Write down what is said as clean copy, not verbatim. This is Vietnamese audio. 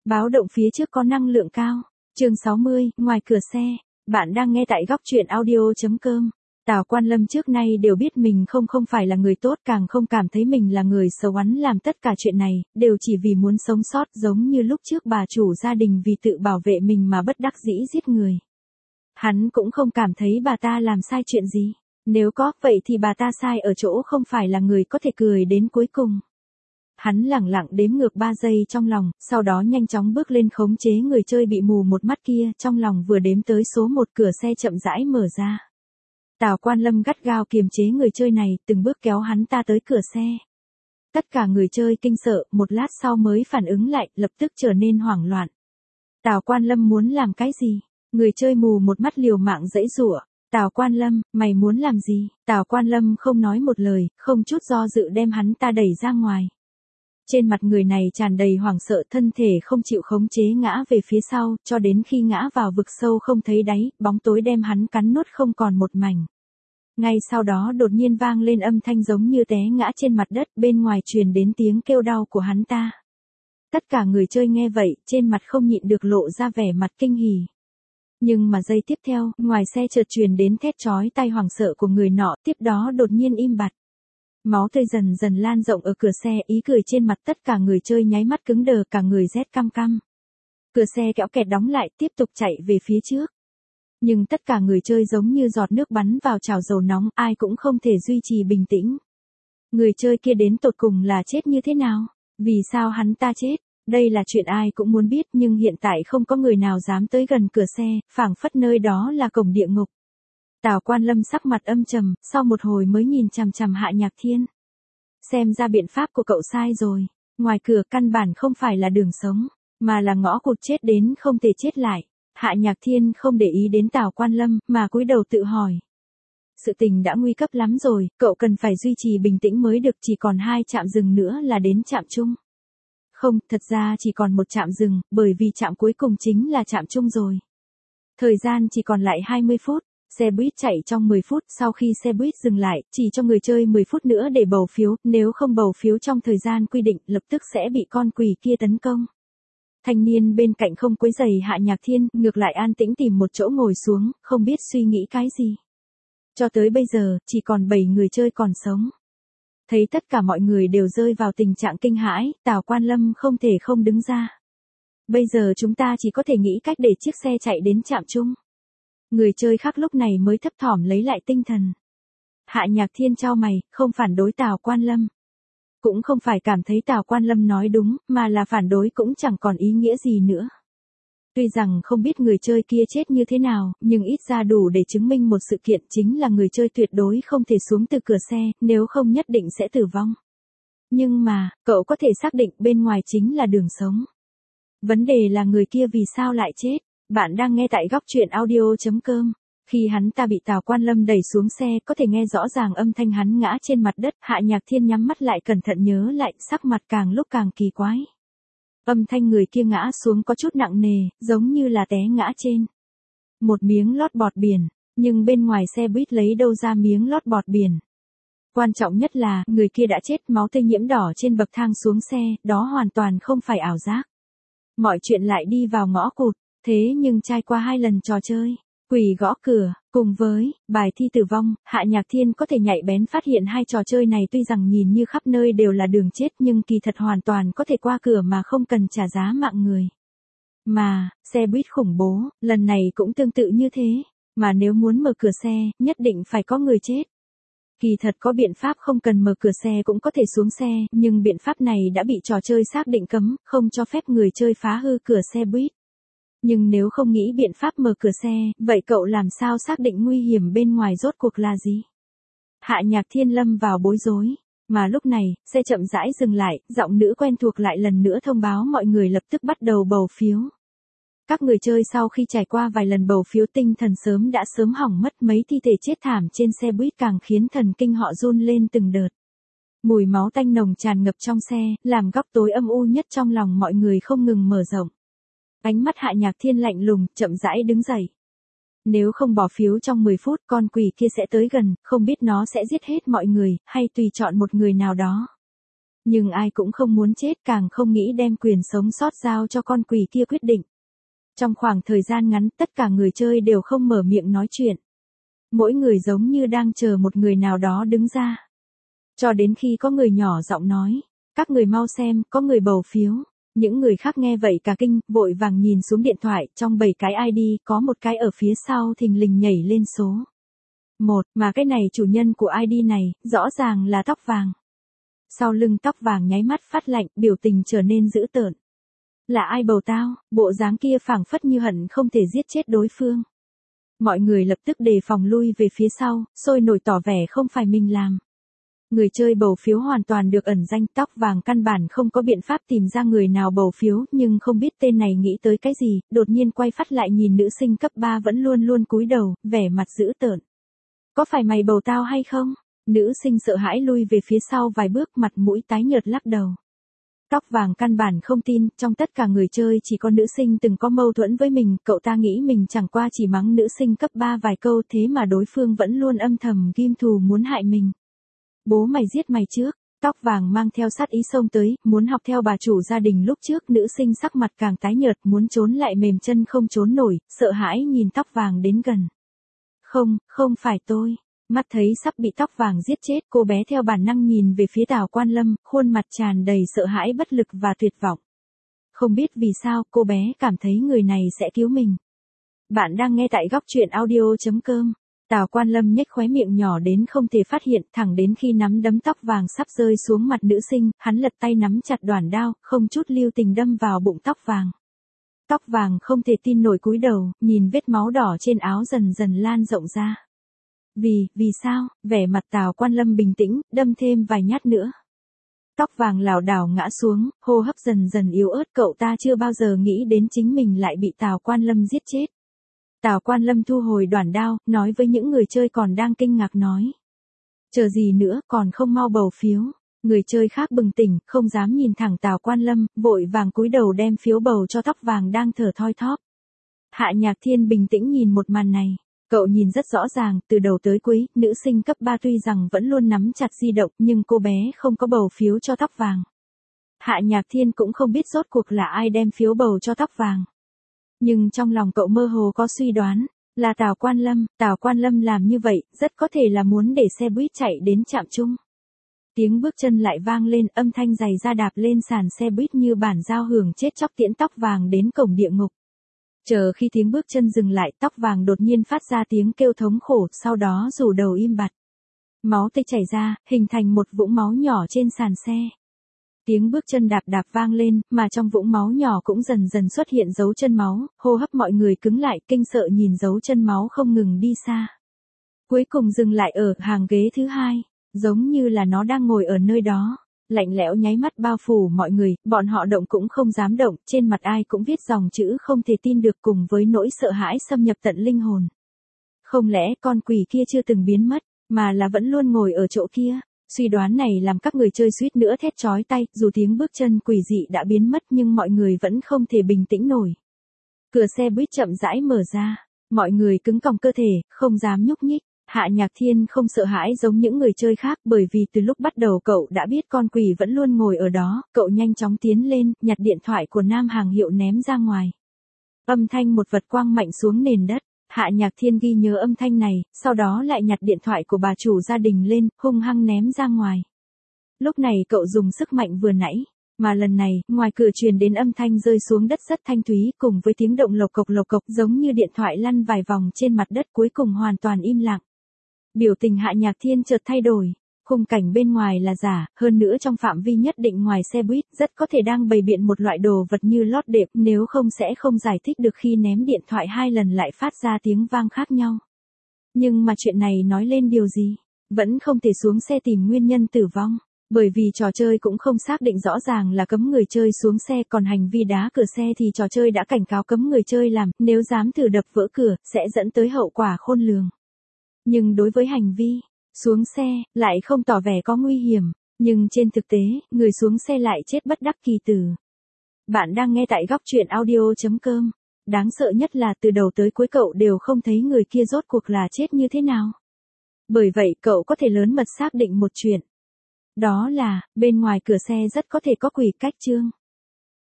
Báo động phía trước có năng lượng cao. Chương 60, ngoài cửa xe. Bạn đang nghe tại góc truyện audio.com. Tào Quan Lâm trước nay đều biết mình không phải là người tốt, càng không cảm thấy mình là người xấu. Hắn làm tất cả chuyện này, đều chỉ vì muốn sống sót, giống như lúc trước bà chủ gia đình vì tự bảo vệ mình mà bất đắc dĩ giết người. Hắn cũng không cảm thấy bà ta làm sai chuyện gì. Nếu có, vậy thì bà ta sai ở chỗ không phải là người có thể cười đến cuối cùng. Hắn lẳng lặng đếm ngược 3 giây trong lòng, sau đó nhanh chóng bước lên khống chế người chơi bị mù một mắt kia, trong lòng vừa đếm tới số 1 cửa xe chậm rãi mở ra. Tào Quan Lâm gắt gao kiềm chế người chơi này, từng bước kéo hắn ta tới cửa xe. Tất cả người chơi kinh sợ, một lát sau mới phản ứng lại, lập tức trở nên hoảng loạn. Tào Quan Lâm muốn làm cái gì? Người chơi mù một mắt liều mạng giãy giụa. Tào Quan Lâm, mày muốn làm gì? Tào Quan Lâm không nói một lời, không chút do dự đem hắn ta đẩy ra ngoài. Trên mặt người này tràn đầy hoảng sợ, thân thể không chịu khống chế ngã về phía sau, cho đến khi ngã vào vực sâu không thấy đáy, bóng tối đem hắn cắn nuốt không còn một mảnh. Ngay sau đó đột nhiên vang lên âm thanh giống như té ngã trên mặt đất, bên ngoài truyền đến tiếng kêu đau của hắn ta. Tất cả người chơi nghe vậy, trên mặt không nhịn được lộ ra vẻ mặt kinh hỉ. Nhưng mà giây tiếp theo, ngoài xe chợt truyền đến thét chói tai hoảng sợ của người nọ, tiếp đó đột nhiên im bặt. Máu tươi dần dần lan rộng ở cửa xe, ý cười trên mặt tất cả người chơi nháy mắt cứng đờ, cả người rét căm căm. Cửa xe kéo kẹt đóng lại, tiếp tục chạy về phía trước. Nhưng tất cả người chơi giống như giọt nước bắn vào chảo dầu nóng, ai cũng không thể duy trì bình tĩnh. Người chơi kia đến tột cùng là chết như thế nào? Vì sao hắn ta chết? Đây là chuyện ai cũng muốn biết, nhưng hiện tại không có người nào dám tới gần cửa xe, phảng phất nơi đó là cổng địa ngục. Tào Quan Lâm sắc mặt âm trầm, sau một hồi mới nhìn chằm chằm Hạ Nhạc Thiên. Xem ra biện pháp của cậu sai rồi, ngoài cửa căn bản không phải là đường sống, mà là ngõ cụt chết đến không thể chết lại. Hạ Nhạc Thiên không để ý đến Tào Quan Lâm, mà cúi đầu tự hỏi. Sự tình đã nguy cấp lắm rồi, cậu cần phải duy trì bình tĩnh mới được, chỉ còn 2 trạm dừng nữa là đến trạm chung. Không, thật ra chỉ còn 1 trạm dừng, bởi vì trạm cuối cùng chính là trạm chung rồi. Thời gian chỉ còn lại 20 phút. Xe buýt chạy trong 10 phút, sau khi xe buýt dừng lại, chỉ cho người chơi 10 phút nữa để bầu phiếu, nếu không bầu phiếu trong thời gian quy định, lập tức sẽ bị con quỷ kia tấn công. Thanh niên bên cạnh không quấy rầy Hạ Nhạc Thiên, ngược lại an tĩnh tìm một chỗ ngồi xuống, không biết suy nghĩ cái gì. Cho tới bây giờ, chỉ còn 7 người chơi còn sống. Thấy tất cả mọi người đều rơi vào tình trạng kinh hãi, Tào Quan Lâm không thể không đứng ra. Bây giờ chúng ta chỉ có thể nghĩ cách để chiếc xe chạy đến trạm chung. Người chơi khác lúc này mới thấp thỏm lấy lại tinh thần. Hạ Nhạc Thiên chau mày, không phản đối Tào Quan Lâm. Cũng không phải cảm thấy Tào Quan Lâm nói đúng, mà là phản đối cũng chẳng còn ý nghĩa gì nữa. Tuy rằng không biết người chơi kia chết như thế nào, nhưng ít ra đủ để chứng minh một sự kiện, chính là người chơi tuyệt đối không thể xuống từ cửa xe, nếu không nhất định sẽ tử vong. Nhưng mà, cậu có thể xác định bên ngoài chính là đường sống. Vấn đề là người kia vì sao lại chết? Bạn đang nghe tại góc truyện audio.com. Khi hắn ta bị Tào Quan Lâm đẩy xuống xe, có thể nghe rõ ràng âm thanh hắn ngã trên mặt đất. Hạ Nhạc Thiên nhắm mắt lại cẩn thận nhớ lại, sắc mặt càng lúc càng kỳ quái. Âm thanh người kia ngã xuống có chút nặng nề, giống như là té ngã trên một miếng lót bọt biển, nhưng bên ngoài xe buýt lấy đâu ra miếng lót bọt biển. Quan trọng nhất là, người kia đã chết, máu tươi nhiễm đỏ trên bậc thang xuống xe, đó hoàn toàn không phải ảo giác. Mọi chuyện lại đi vào ngõ cụt. Thế nhưng trải qua 2 lần trò chơi, quỷ gõ cửa, cùng với bài thi tử vong, Hạ Nhạc Thiên có thể nhạy bén phát hiện 2 trò chơi này tuy rằng nhìn như khắp nơi đều là đường chết, nhưng kỳ thật hoàn toàn có thể qua cửa mà không cần trả giá mạng người. Mà, xe buýt khủng bố, lần này cũng tương tự như thế, mà nếu muốn mở cửa xe, nhất định phải có người chết. Kỳ thật có biện pháp không cần mở cửa xe cũng có thể xuống xe, nhưng biện pháp này đã bị trò chơi xác định cấm, không cho phép người chơi phá hư cửa xe buýt. Nhưng nếu không nghĩ biện pháp mở cửa xe, vậy cậu làm sao xác định nguy hiểm bên ngoài rốt cuộc là gì? Hạ Nhạc Thiên lâm vào bối rối. Mà lúc này, xe chậm rãi dừng lại, giọng nữ quen thuộc lại lần nữa thông báo mọi người lập tức bắt đầu bầu phiếu. Các người chơi sau khi trải qua vài lần bầu phiếu tinh thần đã sớm hỏng mất, mấy thi thể chết thảm trên xe buýt càng khiến thần kinh họ run lên từng đợt. Mùi máu tanh nồng tràn ngập trong xe, làm góc tối âm u nhất trong lòng mọi người không ngừng mở rộng. Ánh mắt Hạ Nhạc Thiên lạnh lùng, chậm rãi đứng dậy. Nếu không bỏ phiếu trong 10 phút, con quỷ kia sẽ tới gần, không biết nó sẽ giết hết mọi người, hay tùy chọn một người nào đó. Nhưng ai cũng không muốn chết, càng không nghĩ đem quyền sống sót giao cho con quỷ kia quyết định. Trong khoảng thời gian ngắn, tất cả người chơi đều không mở miệng nói chuyện. Mỗi người giống như đang chờ một người nào đó đứng ra. Cho đến khi có người nhỏ giọng nói, các người mau xem, có người bầu phiếu. Những người khác nghe vậy cả kinh, vội vàng nhìn xuống điện thoại, trong 7 cái ID, có một cái ở phía sau thình lình nhảy lên số 1, mà cái này chủ nhân của ID này, rõ ràng là tóc vàng. Sau lưng tóc vàng nháy mắt phát lạnh, biểu tình trở nên dữ tợn. Là ai bầu tao? Bộ dáng kia phảng phất như hận không thể giết chết đối phương. Mọi người lập tức đề phòng lui về phía sau, sôi nổi tỏ vẻ không phải mình làm. Người chơi bầu phiếu hoàn toàn được ẩn danh, tóc vàng căn bản không có biện pháp tìm ra người nào bầu phiếu, nhưng không biết tên này nghĩ tới cái gì, đột nhiên quay phát lại nhìn nữ sinh cấp 3 vẫn luôn luôn cúi đầu, vẻ mặt dữ tợn. Có phải mày bầu tao hay không? Nữ sinh sợ hãi lui về phía sau vài bước, mặt mũi tái nhợt lắc đầu. Tóc vàng căn bản không tin, trong tất cả người chơi chỉ có nữ sinh từng có mâu thuẫn với mình, cậu ta nghĩ mình chẳng qua chỉ mắng nữ sinh cấp 3 vài câu, thế mà đối phương vẫn luôn âm thầm ghim thù muốn hại mình. Bố mày giết mày trước. Tóc vàng mang theo sát ý xông tới, muốn học theo bà chủ gia đình lúc trước, nữ sinh sắc mặt càng tái nhợt, muốn trốn lại mềm chân không trốn nổi, sợ hãi nhìn tóc vàng đến gần. Không phải tôi. Mắt thấy sắp bị tóc vàng giết chết, cô bé theo bản năng nhìn về phía Tào Quan Lâm, khuôn mặt tràn đầy sợ hãi, bất lực và tuyệt vọng. Không biết vì sao, cô bé cảm thấy người này sẽ cứu mình. Bạn đang nghe tại góc truyện audio.com. Tào Quan Lâm nhếch khóe miệng nhỏ đến không thể phát hiện, thẳng đến khi nắm đấm tóc vàng sắp rơi xuống mặt nữ sinh, hắn lật tay nắm chặt đoản đao, không chút lưu tình đâm vào bụng tóc vàng. Tóc vàng không thể tin nổi cúi đầu, nhìn vết máu đỏ trên áo dần dần lan rộng ra. Vì sao? Vẻ mặt Tào Quan Lâm bình tĩnh, đâm thêm vài nhát nữa. Tóc vàng lảo đảo ngã xuống, hô hấp dần dần yếu ớt, cậu ta chưa bao giờ nghĩ đến chính mình lại bị Tào Quan Lâm giết chết. Tào Quan Lâm thu hồi đoản đao, nói với những người chơi còn đang kinh ngạc nói. Chờ gì nữa, còn không mau bầu phiếu. Người chơi khác bừng tỉnh, không dám nhìn thẳng Tào Quan Lâm, vội vàng cúi đầu đem phiếu bầu cho tóc vàng đang thở thoi thóp. Hạ Nhạc Thiên bình tĩnh nhìn một màn này. Cậu nhìn rất rõ ràng, từ đầu tới cuối, nữ sinh cấp 3 tuy rằng vẫn luôn nắm chặt di động, nhưng cô bé không có bầu phiếu cho tóc vàng. Hạ Nhạc Thiên cũng không biết rốt cuộc là ai đem phiếu bầu cho tóc vàng. Nhưng trong lòng cậu mơ hồ có suy đoán, là Tào Quan Lâm làm như vậy, rất có thể là muốn để xe buýt chạy đến trạm chung. Tiếng bước chân lại vang lên, âm thanh giày da đạp lên sàn xe buýt như bản giao hưởng chết chóc tiễn tóc vàng đến cổng địa ngục. Chờ khi tiếng bước chân dừng lại, tóc vàng đột nhiên phát ra tiếng kêu thống khổ, sau đó rủ đầu im bặt. Máu tươi chảy ra, hình thành một vũng máu nhỏ trên sàn xe. Tiếng bước chân đạp đạp vang lên, mà trong vũng máu nhỏ cũng dần dần xuất hiện dấu chân máu, hô hấp mọi người cứng lại, kinh sợ nhìn dấu chân máu không ngừng đi xa. Cuối cùng dừng lại ở hàng ghế thứ 2, giống như là nó đang ngồi ở nơi đó. Lạnh lẽo nháy mắt bao phủ mọi người, bọn họ động cũng không dám động, trên mặt ai cũng viết dòng chữ không thể tin được cùng với nỗi sợ hãi xâm nhập tận linh hồn. Không lẽ con quỷ kia chưa từng biến mất, mà là vẫn luôn ngồi ở chỗ kia? Suy đoán này làm các người chơi suýt nữa thét chói tay, dù tiếng bước chân quỷ dị đã biến mất nhưng mọi người vẫn không thể bình tĩnh nổi. Cửa xe buýt chậm rãi mở ra, mọi người cứng còng cơ thể, không dám nhúc nhích. Hạ Nhạc Thiên không sợ hãi giống những người chơi khác, bởi vì từ lúc bắt đầu cậu đã biết con quỷ vẫn luôn ngồi ở đó, cậu nhanh chóng tiến lên, nhặt điện thoại của nam hàng hiệu ném ra ngoài. Âm thanh một vật quang mạnh xuống nền đất, Hạ Nhạc Thiên ghi nhớ âm thanh này, sau đó lại nhặt điện thoại của bà chủ gia đình lên, hung hăng ném ra ngoài. Lúc này cậu dùng sức mạnh vừa nãy, mà lần này, ngoài cửa truyền đến âm thanh rơi xuống đất rất thanh thúy cùng với tiếng động lộc cộc giống như điện thoại lăn vài vòng trên mặt đất, cuối cùng hoàn toàn im lặng. Biểu tình Hạ Nhạc Thiên chợt thay đổi, khung cảnh bên ngoài là giả, hơn nữa trong phạm vi nhất định ngoài xe buýt, rất có thể đang bày biện một loại đồ vật như lót đệm, nếu không sẽ không giải thích được khi ném điện thoại 2 lần lại phát ra tiếng vang khác nhau. Nhưng mà chuyện này nói lên điều gì? Vẫn không thể xuống xe tìm nguyên nhân tử vong, bởi vì trò chơi cũng không xác định rõ ràng là cấm người chơi xuống xe, còn hành vi đá cửa xe thì trò chơi đã cảnh cáo cấm người chơi làm, nếu dám thử đập vỡ cửa, sẽ dẫn tới hậu quả khôn lường. Nhưng đối với hành vi xuống xe, lại không tỏ vẻ có nguy hiểm, nhưng trên thực tế, người xuống xe lại chết bất đắc kỳ tử. Bạn đang nghe tại góc truyện audio.com. Đáng sợ nhất là từ đầu tới cuối cậu đều không thấy người kia rốt cuộc là chết như thế nào. Bởi vậy cậu có thể lớn mật xác định một chuyện. Đó là, bên ngoài cửa xe rất có thể có quỷ cách Trương.